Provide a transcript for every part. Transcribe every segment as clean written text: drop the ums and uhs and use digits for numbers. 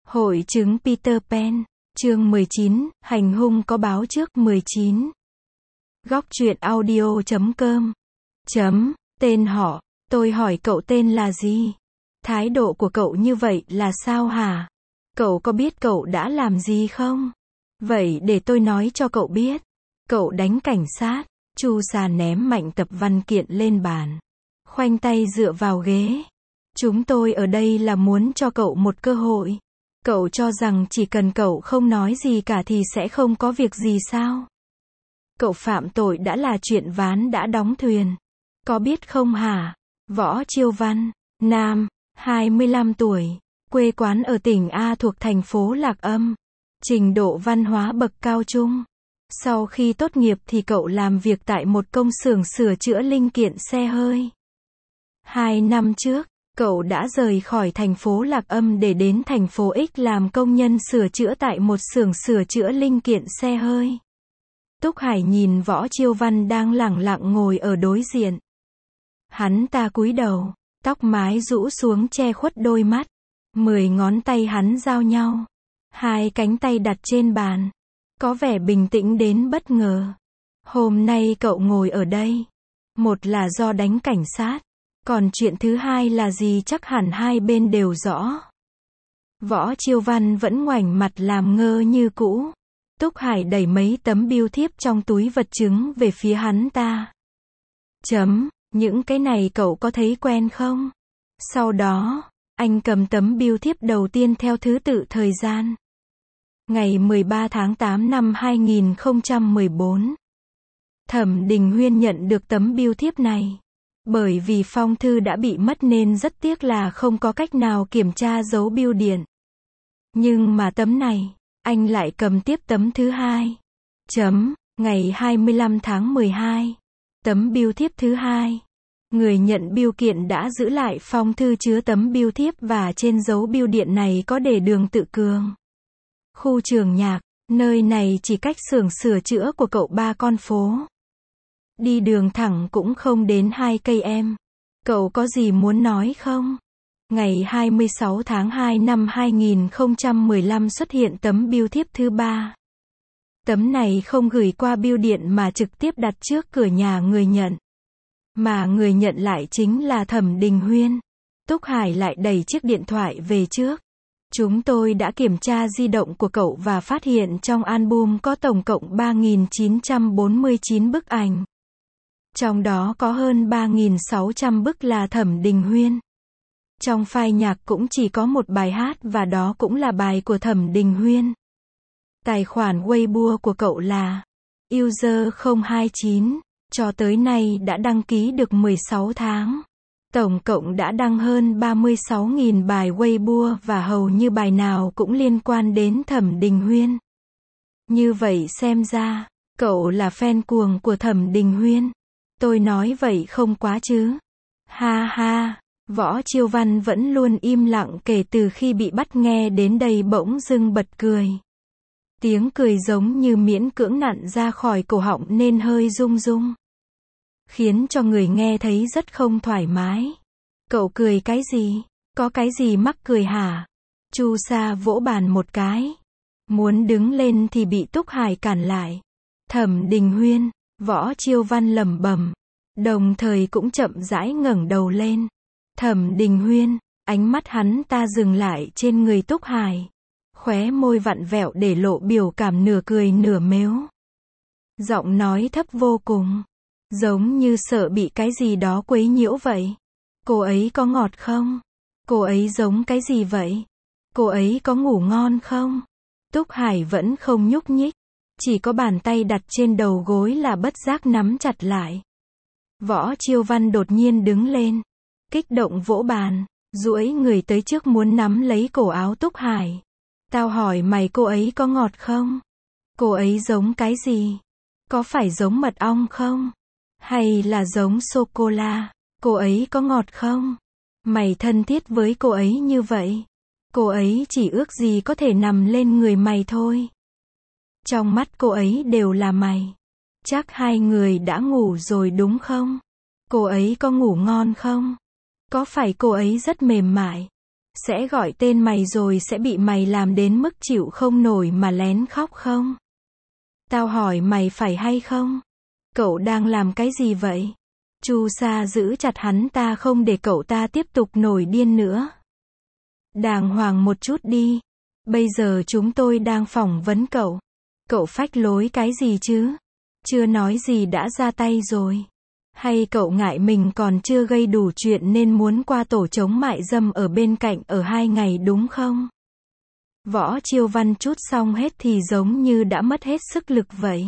Hội chứng Peter Pan, chương 19, hành hung có báo trước 19. Góc truyện audio.com. Tên họ, tôi hỏi cậu tên là gì? Thái độ của cậu như vậy là sao hả? Cậu có biết cậu đã làm gì không? Vậy để tôi nói cho cậu biết. Cậu đánh cảnh sát. Chu Sa ném mạnh tập văn kiện lên bàn. Khoanh tay dựa vào ghế. Chúng tôi ở đây là muốn cho cậu một cơ hội. Cậu cho rằng chỉ cần cậu không nói gì cả thì sẽ không có việc gì sao? Cậu phạm tội đã là chuyện ván đã đóng thuyền. Có biết không hả? Võ Chiêu Văn, nam, 25 tuổi, quê quán ở tỉnh A thuộc thành phố Lạc Âm. Trình độ văn hóa bậc cao trung. Sau khi tốt nghiệp thì cậu làm việc tại một công xưởng sửa chữa linh kiện xe hơi. 2 năm trước, cậu đã rời khỏi thành phố Lạc Âm để đến thành phố X làm công nhân sửa chữa tại một xưởng sửa chữa linh kiện xe hơi. Túc Hải nhìn Võ Chiêu Văn đang lẳng lặng ngồi ở đối diện. Hắn ta cúi đầu, tóc mái rũ xuống che khuất đôi mắt. 10 ngón tay hắn giao nhau. 2 cánh tay đặt trên bàn. Có vẻ bình tĩnh đến bất ngờ. Hôm nay cậu ngồi ở đây. Một là do đánh cảnh sát. Còn chuyện thứ hai là gì chắc hẳn hai bên đều rõ. Võ Chiêu Văn vẫn ngoảnh mặt làm ngơ như cũ. Túc Hải đẩy mấy tấm bưu thiếp trong túi vật chứng về phía hắn ta. Những cái này cậu có thấy quen không? Sau đó, anh cầm tấm bưu thiếp đầu tiên theo thứ tự thời gian. Ngày 13 tháng 8 năm 2014. Thẩm Đình Huyên nhận được tấm bưu thiếp này. Bởi vì phong thư đã bị mất nên rất tiếc là không có cách nào kiểm tra dấu bưu điện. Nhưng mà tấm này, anh lại cầm tiếp tấm thứ hai. Ngày 25 tháng 12. Tấm bưu thiếp thứ hai. Người nhận bưu kiện đã giữ lại phong thư chứa tấm bưu thiếp và trên dấu bưu điện này có để đường Tự Cường. Khu Trường Nhạc, nơi này chỉ cách xưởng sửa chữa của cậu 3 con phố. Đi đường thẳng cũng không đến 2 cây em. Cậu có gì muốn nói không? Ngày 26 tháng 2 năm 2015 xuất hiện tấm bưu thiếp thứ 3. Tấm này không gửi qua bưu điện mà trực tiếp đặt trước cửa nhà người nhận. Mà người nhận lại chính là Thẩm Đình Huyên. Túc Hải lại đẩy chiếc điện thoại về trước. Chúng tôi đã kiểm tra di động của cậu và phát hiện trong album có tổng cộng 3.949 bức ảnh. Trong đó có hơn 3.600 bức là Thẩm Đình Huyên. Trong file nhạc cũng chỉ có một bài hát và đó cũng là bài của Thẩm Đình Huyên. Tài khoản Weibo của cậu là user029, cho tới nay đã đăng ký được 16 tháng. Tổng cộng đã đăng hơn 36.000 bài Weibo và hầu như bài nào cũng liên quan đến Thẩm Đình Huyên. Như vậy xem ra, cậu là fan cuồng của Thẩm Đình Huyên. Tôi nói vậy không quá chứ? Ha ha, Võ Chiêu Văn vẫn luôn im lặng kể từ khi bị bắt nghe đến đây bỗng dưng bật cười. Tiếng cười giống như miễn cưỡng nặn ra khỏi cổ họng nên hơi rung rung. Khiến cho người nghe thấy rất không thoải mái. Cậu cười cái gì? Có cái gì mắc cười hả? Chu Sa vỗ bàn một cái. Muốn đứng lên thì bị Túc Hải cản lại. Thẩm Đình Huyên, Võ Chiêu Văn lẩm bẩm. Đồng thời cũng chậm rãi ngẩng đầu lên. Thẩm Đình Huyên, ánh mắt hắn ta dừng lại trên người Túc Hải. Khóe môi vặn vẹo để lộ biểu cảm nửa cười nửa mếu. Giọng nói thấp vô cùng. Giống như sợ bị cái gì đó quấy nhiễu vậy. Cô ấy có ngọt không? Cô ấy giống cái gì vậy? Cô ấy có ngủ ngon không? Túc Hải vẫn không nhúc nhích. Chỉ có bàn tay đặt trên đầu gối là bất giác nắm chặt lại. Võ Chiêu Văn đột nhiên đứng lên. Kích động vỗ bàn. Duỗi người tới trước muốn nắm lấy cổ áo Túc Hải. Tao hỏi mày cô ấy có ngọt không? Cô ấy giống cái gì? Có phải giống mật ong không? Hay là giống sô-cô-la? Cô ấy có ngọt không? Mày thân thiết với cô ấy như vậy. Cô ấy chỉ ước gì có thể nằm lên người mày thôi. Trong mắt cô ấy đều là mày. Chắc hai người đã ngủ rồi đúng không? Cô ấy có ngủ ngon không? Có phải cô ấy rất mềm mại? Sẽ gọi tên mày rồi sẽ bị mày làm đến mức chịu không nổi mà lén khóc không? Tao hỏi mày phải hay không? Cậu đang làm cái gì vậy? Chu Sa giữ chặt hắn ta không để cậu ta tiếp tục nổi điên nữa. Đàng hoàng một chút đi. Bây giờ chúng tôi đang phỏng vấn cậu. Cậu phách lối cái gì chứ? Chưa nói gì đã ra tay rồi. Hay cậu ngại mình còn chưa gây đủ chuyện nên muốn qua tổ chống mại dâm ở bên cạnh ở 2 ngày đúng không? Võ Chiêu Văn chút xong hết thì giống như đã mất hết sức lực vậy.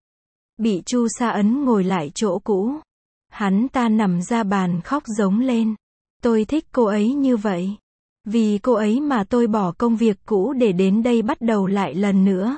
Bị Chu Sa ấn ngồi lại chỗ cũ. Hắn ta nằm ra bàn khóc giống lên. Tôi thích cô ấy như vậy. Vì cô ấy mà tôi bỏ công việc cũ để đến đây bắt đầu lại lần nữa.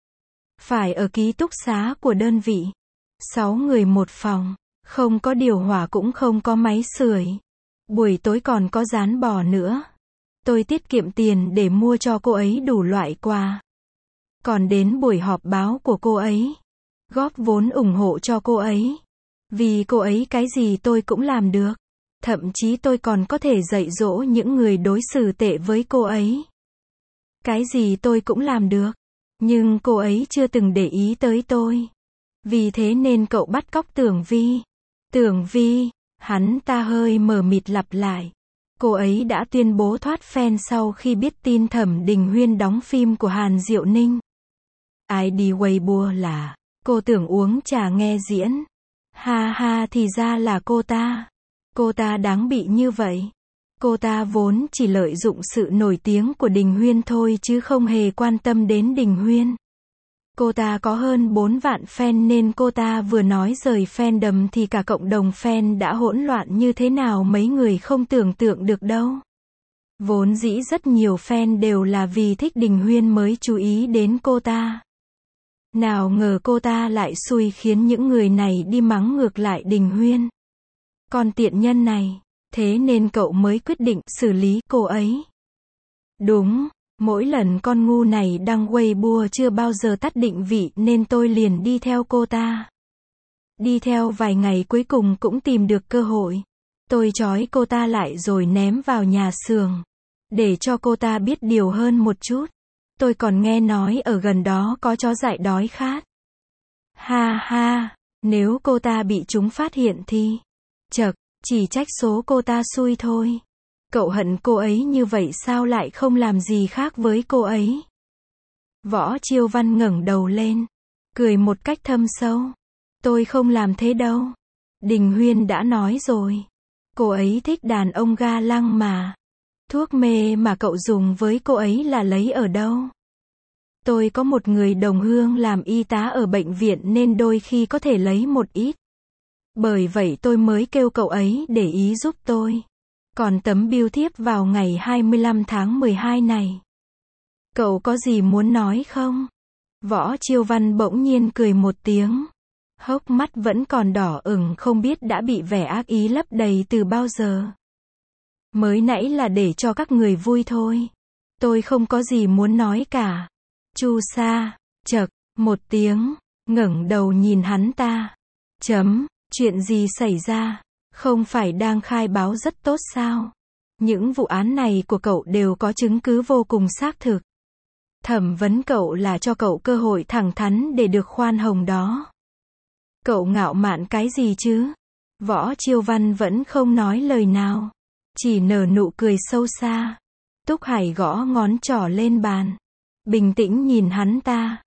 Phải ở ký túc xá của đơn vị. 6 người một phòng. Không có điều hòa cũng không có máy sưởi. Buổi tối còn có rán bò nữa. Tôi tiết kiệm tiền để mua cho cô ấy đủ loại quà. Còn đến buổi họp báo của cô ấy. Góp vốn ủng hộ cho cô ấy. Vì cô ấy cái gì tôi cũng làm được. Thậm chí tôi còn có thể dạy dỗ những người đối xử tệ với cô ấy. Cái gì tôi cũng làm được. Nhưng cô ấy chưa từng để ý tới tôi. Vì thế nên cậu bắt cóc Tưởng Vi. Tưởng Vi, hắn ta hơi mờ mịt lặp lại. Cô ấy đã tuyên bố thoát fan sau khi biết tin Thẩm Đình Huyên đóng phim của Hàn Diệu Ninh. ID Weibo là, cô tưởng uống trà nghe diễn. Ha ha thì ra là cô ta. Cô ta đáng bị như vậy. Cô ta vốn chỉ lợi dụng sự nổi tiếng của Đình Huyên thôi chứ không hề quan tâm đến Đình Huyên. Cô ta có hơn 4 vạn fan nên cô ta vừa nói rời fandom thì cả cộng đồng fan đã hỗn loạn như thế nào mấy người không tưởng tượng được đâu. Vốn dĩ rất nhiều fan đều là vì thích Đình Huyên mới chú ý đến cô ta. Nào ngờ cô ta lại xui khiến những người này đi mắng ngược lại Đình Huyên. Con tiện nhân này, thế nên cậu mới quyết định xử lý cô ấy. Đúng, mỗi lần con ngu này đăng Weibo chưa bao giờ tắt định vị nên tôi liền đi theo cô ta. Đi theo vài ngày cuối cùng cũng tìm được cơ hội. Tôi trói cô ta lại rồi ném vào nhà xưởng. Để cho cô ta biết điều hơn một chút. Tôi còn nghe nói ở gần đó có chó dại đói khát. Ha ha, nếu cô ta bị chúng phát hiện thì... Chậc, chỉ trách số cô ta xui thôi. Cậu hận cô ấy như vậy sao lại không làm gì khác với cô ấy? Võ Chiêu Văn ngẩng đầu lên, cười một cách thâm sâu. Tôi không làm thế đâu. Đình Huyên đã nói rồi. Cô ấy thích đàn ông ga lăng mà. Thuốc mê mà cậu dùng với cô ấy là lấy ở đâu? Tôi có một người đồng hương làm y tá ở bệnh viện nên đôi khi có thể lấy một ít. Bởi vậy tôi mới kêu cậu ấy để ý giúp tôi. Còn tấm bưu thiếp vào ngày 25 tháng 12 này. Cậu có gì muốn nói không? Võ Chiêu Văn bỗng nhiên cười một tiếng. Hốc mắt vẫn còn đỏ ửng không biết đã bị vẻ ác ý lấp đầy từ bao giờ. Mới nãy là để cho các người vui thôi. Tôi không có gì muốn nói cả. Chu Sa, chậc, một tiếng, ngẩng đầu nhìn hắn ta. Chuyện gì xảy ra? Không phải đang khai báo rất tốt sao? Những vụ án này của cậu đều có chứng cứ vô cùng xác thực. Thẩm vấn cậu là cho cậu cơ hội thẳng thắn để được khoan hồng đó. Cậu ngạo mạn cái gì chứ? Võ Chiêu Văn vẫn không nói lời nào. Chỉ nở nụ cười sâu xa. Túc Hải gõ ngón trỏ lên bàn. Bình tĩnh nhìn hắn ta.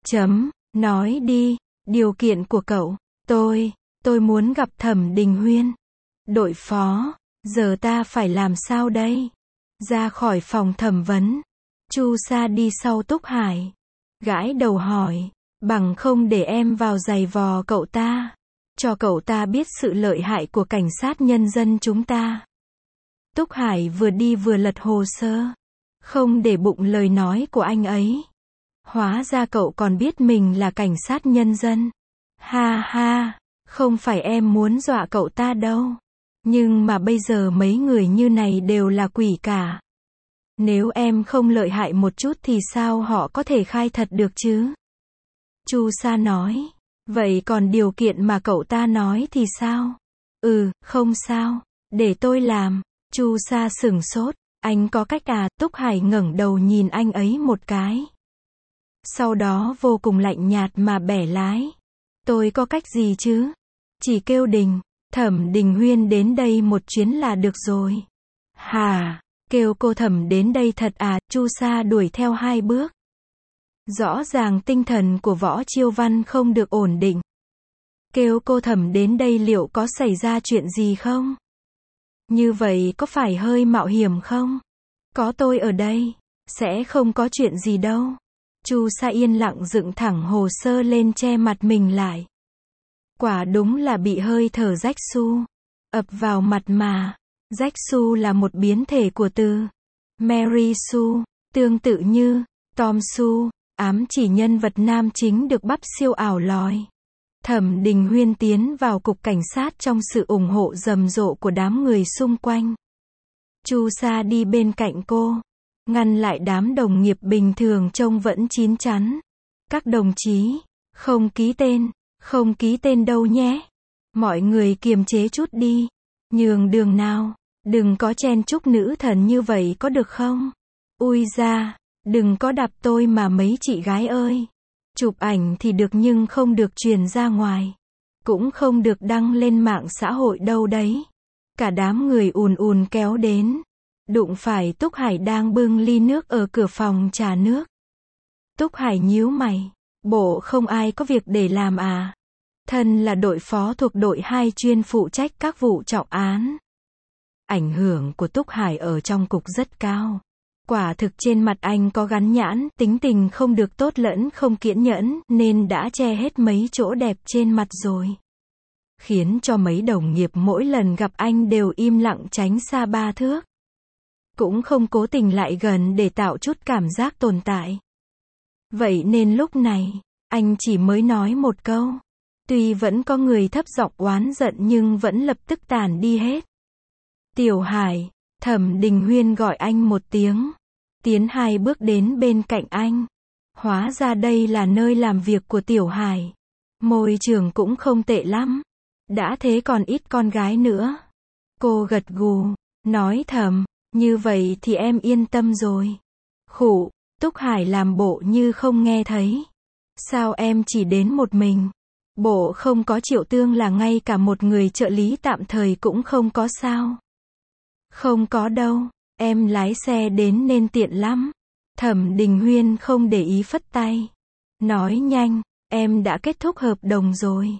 Nói đi, điều kiện của cậu. Tôi muốn gặp Thẩm Đình Huyên. Đội phó, giờ ta phải làm sao đây? Ra khỏi phòng thẩm vấn. Chu Sa đi sau Túc Hải. Gãi đầu hỏi, bằng không để em vào giày vò cậu ta. Cho cậu ta biết sự lợi hại của cảnh sát nhân dân chúng ta. Túc Hải vừa đi vừa lật hồ sơ. Không để bụng lời nói của anh ấy. Hóa ra cậu còn biết mình là cảnh sát nhân dân. Ha ha, không phải em muốn dọa cậu ta đâu. Nhưng mà bây giờ mấy người như này đều là quỷ cả. Nếu em không lợi hại một chút thì sao họ có thể khai thật được chứ? Chu Sa nói. Vậy còn điều kiện mà cậu ta nói thì sao? Không sao. Để tôi làm. Chu Sa sửng sốt. Anh có cách à? Túc Hải ngẩng đầu nhìn anh ấy một cái. Sau đó vô cùng lạnh nhạt mà bẻ lái. Tôi có cách gì chứ? Chỉ kêu Thẩm Đình Huyên đến đây một chuyến là được rồi. Hả? Kêu cô Thẩm đến đây thật à? Chu Sa đuổi theo 2 bước. Rõ ràng tinh thần của Võ Chiêu Văn không được ổn định. Kêu cô Thẩm đến đây liệu có xảy ra chuyện gì không? Như vậy có phải hơi mạo hiểm không? Có tôi ở đây, sẽ không có chuyện gì đâu. Chu Sa yên lặng dựng thẳng hồ sơ lên che mặt mình lại. Quả đúng là bị hơi thở rách su ập vào mặt mà. Rách su là một biến thể của từ Mary Sue, tương tự như Tom Sue, ám chỉ nhân vật nam chính được bắp siêu ảo lòi. Thẩm Đình Huyên tiến vào cục cảnh sát trong sự ủng hộ rầm rộ của đám người xung quanh. Chu Sa đi bên cạnh cô, ngăn lại đám đồng nghiệp bình thường trông vẫn chín chắn. Các đồng chí, không ký tên đâu nhé. Mọi người kiềm chế chút đi, nhường đường nào, đừng có chen chúc nữ thần như vậy có được không? Ui da, đừng có đạp tôi mà mấy chị gái ơi. Chụp ảnh thì được nhưng không được truyền ra ngoài. Cũng không được đăng lên mạng xã hội đâu đấy. Cả đám người ùn ùn kéo đến. Đụng phải Túc Hải đang bưng ly nước ở cửa phòng trà nước. Túc Hải nhíu mày. Bộ không ai có việc để làm à? Thân là đội phó thuộc đội 2 chuyên phụ trách các vụ trọng án. Ảnh hưởng của Túc Hải ở trong cục rất cao. Quả thực trên mặt anh có gắn nhãn, tính tình không được tốt lẫn không kiên nhẫn, nên đã che hết mấy chỗ đẹp trên mặt rồi. Khiến cho mấy đồng nghiệp mỗi lần gặp anh đều im lặng tránh xa 3 thước. Cũng không cố tình lại gần để tạo chút cảm giác tồn tại. Vậy nên lúc này, anh chỉ mới nói một câu. Tuy vẫn có người thấp giọng oán giận nhưng vẫn lập tức tản đi hết. Tiểu Hải, Thẩm Đình Huyên gọi anh một tiếng. Tiến 2 bước đến bên cạnh anh. Hóa ra đây là nơi làm việc của Tiểu Hải. Môi trường cũng không tệ lắm. Đã thế còn ít con gái nữa. Cô gật gù, nói thầm, như vậy thì em yên tâm rồi. Khụ, Túc Hải làm bộ như không nghe thấy. Sao em chỉ đến một mình? Bộ không có Triệu Tương là ngay cả một người trợ lý tạm thời cũng không có sao? Không có đâu, em lái xe đến nên tiện lắm. Thẩm Đình Huyên không để ý phất tay. Nói nhanh, em đã kết thúc hợp đồng rồi.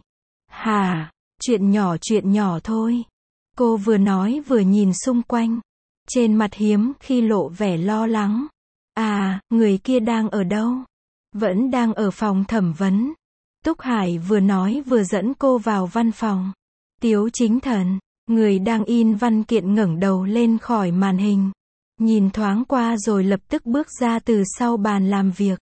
Hả, chuyện nhỏ thôi. Cô vừa nói vừa nhìn xung quanh. Trên mặt hiếm khi lộ vẻ lo lắng. À, người kia đang ở đâu? Vẫn đang ở phòng thẩm vấn. Túc Hải vừa nói vừa dẫn cô vào văn phòng. Tiếu Chính Thần, người đang in văn kiện ngẩng đầu lên khỏi màn hình. Nhìn thoáng qua rồi lập tức bước ra từ sau bàn làm việc.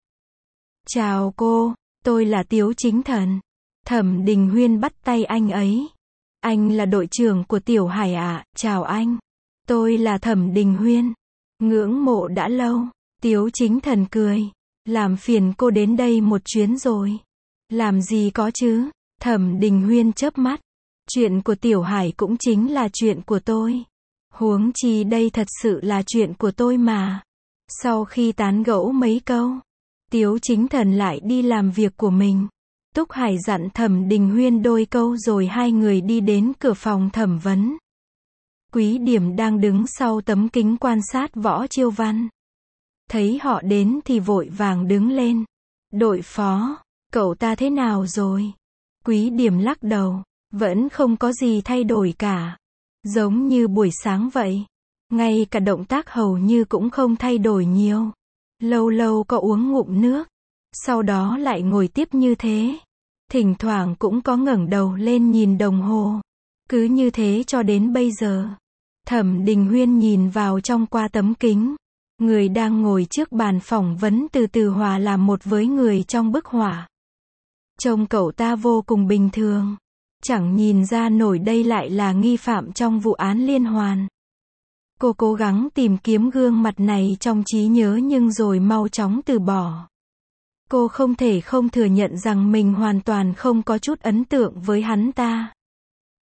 Chào cô, tôi là Tiếu Chính Thần. Thẩm Đình Huyên bắt tay anh ấy. Anh là đội trưởng của Tiểu Hải ạ, chào anh. Tôi là Thẩm Đình Huyên. Ngưỡng mộ đã lâu. Tiếu Chính Thần cười. Làm phiền cô đến đây một chuyến rồi. Làm gì có chứ? Thẩm Đình Huyên chớp mắt. Chuyện của Tiểu Hải cũng chính là chuyện của tôi. Huống chi đây thật sự là chuyện của tôi mà. Sau khi tán gẫu mấy câu, Tiếu Chính Thần lại đi làm việc của mình. Túc Hải dặn Thẩm Đình Huyên đôi câu rồi 2 người đi đến cửa phòng thẩm vấn. Quý Điểm đang đứng sau tấm kính quan sát Võ Chiêu Văn. Thấy họ đến thì vội vàng đứng lên. Đội phó, cậu ta thế nào rồi? Quý Điểm lắc đầu, vẫn không có gì thay đổi cả. Giống như buổi sáng vậy. Ngay cả động tác hầu như cũng không thay đổi nhiều. Lâu lâu có uống ngụm nước. Sau đó lại ngồi tiếp như thế. Thỉnh thoảng cũng có ngẩng đầu lên nhìn đồng hồ. Cứ như thế cho đến bây giờ. Thẩm Đình Huyên nhìn vào trong qua tấm kính. Người đang ngồi trước bàn phỏng vấn từ từ hòa làm một với người trong bức họa. Trông cậu ta vô cùng bình thường. Chẳng nhìn ra nổi đây lại là nghi phạm trong vụ án liên hoàn. Cô cố gắng tìm kiếm gương mặt này trong trí nhớ nhưng rồi mau chóng từ bỏ. Cô không thể không thừa nhận rằng mình hoàn toàn không có chút ấn tượng với hắn ta.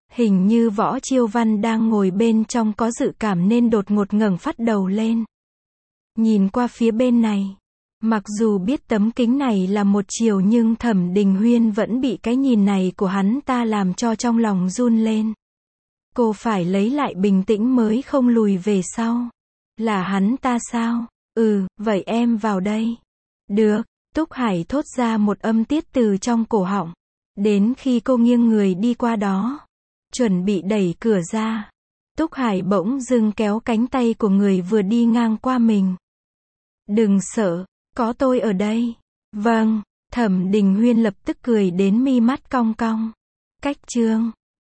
Hình như Võ Chiêu Văn đang ngồi bên trong có dự cảm nên đột ngột ngẩng phát đầu lên. Nhìn qua phía bên này. Mặc dù biết tấm kính này là một chiều nhưng Thẩm Đình Huyên vẫn bị cái nhìn này của hắn ta làm cho trong lòng run lên. Cô phải lấy lại bình tĩnh mới không lùi về sau. Là hắn ta sao? Vậy em vào đây. Được, Túc Hải thốt ra một âm tiết từ trong cổ họng. Đến khi cô nghiêng người đi qua đó, chuẩn bị đẩy cửa ra, Túc Hải bỗng dưng kéo cánh tay của người vừa đi ngang qua mình. Đừng sợ, có tôi ở đây. Vâng, Thẩm Đình Huyên lập tức cười đến mi mắt cong cong. Cách chương